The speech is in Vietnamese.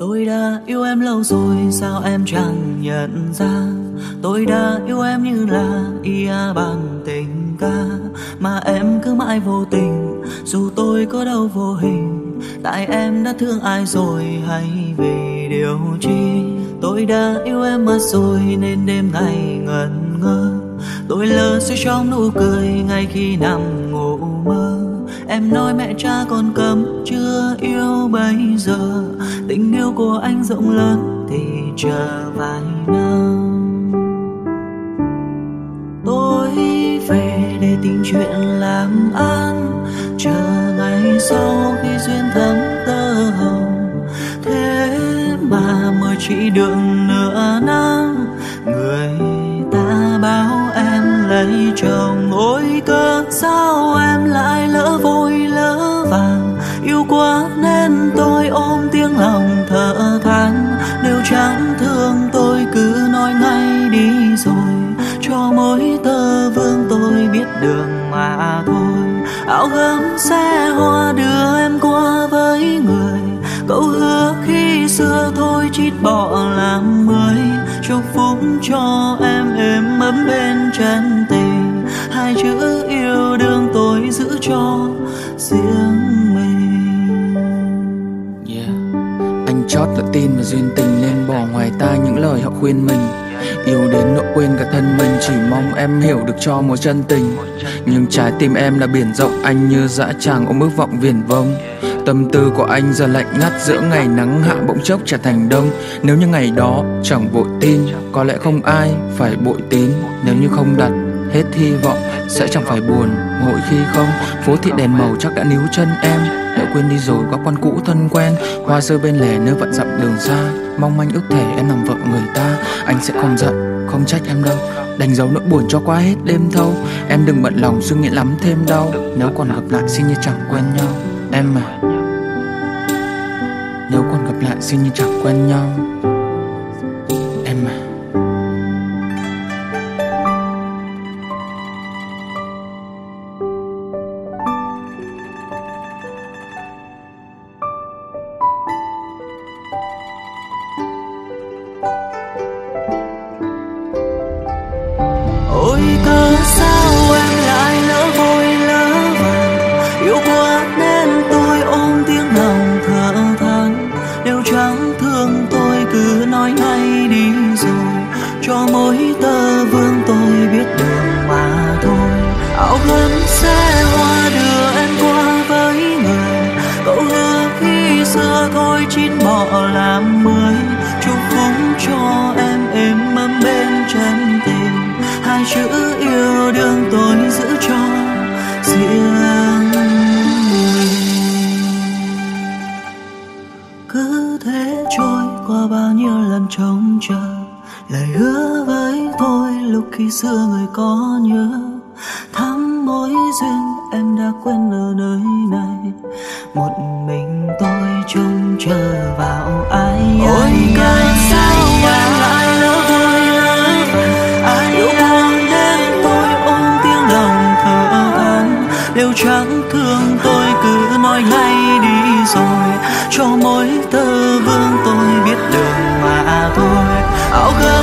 Tôi đã yêu em lâu rồi sao em chẳng nhận ra. Tôi đã yêu em như là ia bằng tình ca, mà em cứ mãi vô tình. Dù tôi có đâu vô hình, tại em đã thương ai rồi hay vì điều chi. Tôi đã yêu em mất rồi nên đêm ngày ngẩn ngơ. Tôi lơ suy trong nụ cười ngay khi nằm ngủ mơ. Em nói mẹ cha còn cấm chưa yêu bây giờ. Tình yêu của anh rộng lớn thì chờ vài năm. Tôi về để tìm chuyện làm ăn, chờ ngày sau khi duyên thắm tơ hồng. Thế mà mới chỉ được nửa năm, người ta bảo em lấy chồng. Ôi cớ sao em lại lỡ vội lỡ vàng. Yêu quá nên tôi ôm tiếng lòng thở than. Nếu chẳng thương tôi cứ nói ngay đi rồi, cho mỗi tơ vương tôi biết đường mà thôi. Áo gấm xe hoa đưa em qua với người. Cậu hứa khi xưa thôi chít bỏ làm mới. Chúc phúc cho em êm ấm bên chân tình. Hai chữ yêu đương tôi giữ cho riêng mình. Anh chót là tin vào duyên tình nên bỏ ngoài tai những lời họ khuyên mình. Yêu đến nỗi quên cả thân mình, chỉ mong em hiểu được cho một chân tình. Nhưng trái tim em là biển rộng, anh như dã tràng ôm ước vọng viển vông. Tâm tư của anh giờ lạnh ngắt, giữa ngày nắng hạ bỗng chốc trở thành đông. Nếu như ngày đó chẳng vội tin, có lẽ không ai phải bội tín. Nếu như không đặt hết hy vọng, sẽ chẳng phải buồn mỗi khi không. Phố thị đèn màu chắc đã níu chân em, đã quên đi rồi các quan cũ thân quen. Hoa rơi bên lề nơi vạn dặm đường xa, mong anh ước thể em làm vợ người ta. Anh sẽ không giận, không trách em đâu, đánh dấu nỗi buồn cho qua hết đêm thâu. Em đừng bận lòng suy nghĩ lắm thêm đau. Nếu còn gặp lại xin như chẳng quen nhau, em à. Nếu còn gặp lại xin như chẳng quen nhau, em à. Ôi cớ sao em lại lỡ vội lỡ vàng. Yêu quá nên tôi ôm tiếng lòng thở than. Nếu chẳng thương tôi cứ nói ngay đi rồi, cho mỗi tơ vương tôi biết đường mà thôi. Áo gấm xe hoa đưa em qua với người. Cậu hứa khi xưa thôi chít bỏ làm mới. Chúc phúc cho em êm ấm bên chân tình. Hai chữ yêu đương tôi giữ cho riêng mình. Cứ thế trôi qua bao nhiêu lần trông chờ. Lời hứa với tôi lúc khi xưa người có nhớ. Thắm mối duyên em đã quên ở nơi này. Một mình tôi trông chờ vào ai. Ôi cớ sao em lại lỡ vội lỡ vàng. Ai yêu quá nên tôi ôm tiếng lòng thở than. Nếu chẳng thương tôi cứ nói ngay đi rồi, cho mỗi tơ vương tôi biết đường mà thôi. Áo gấm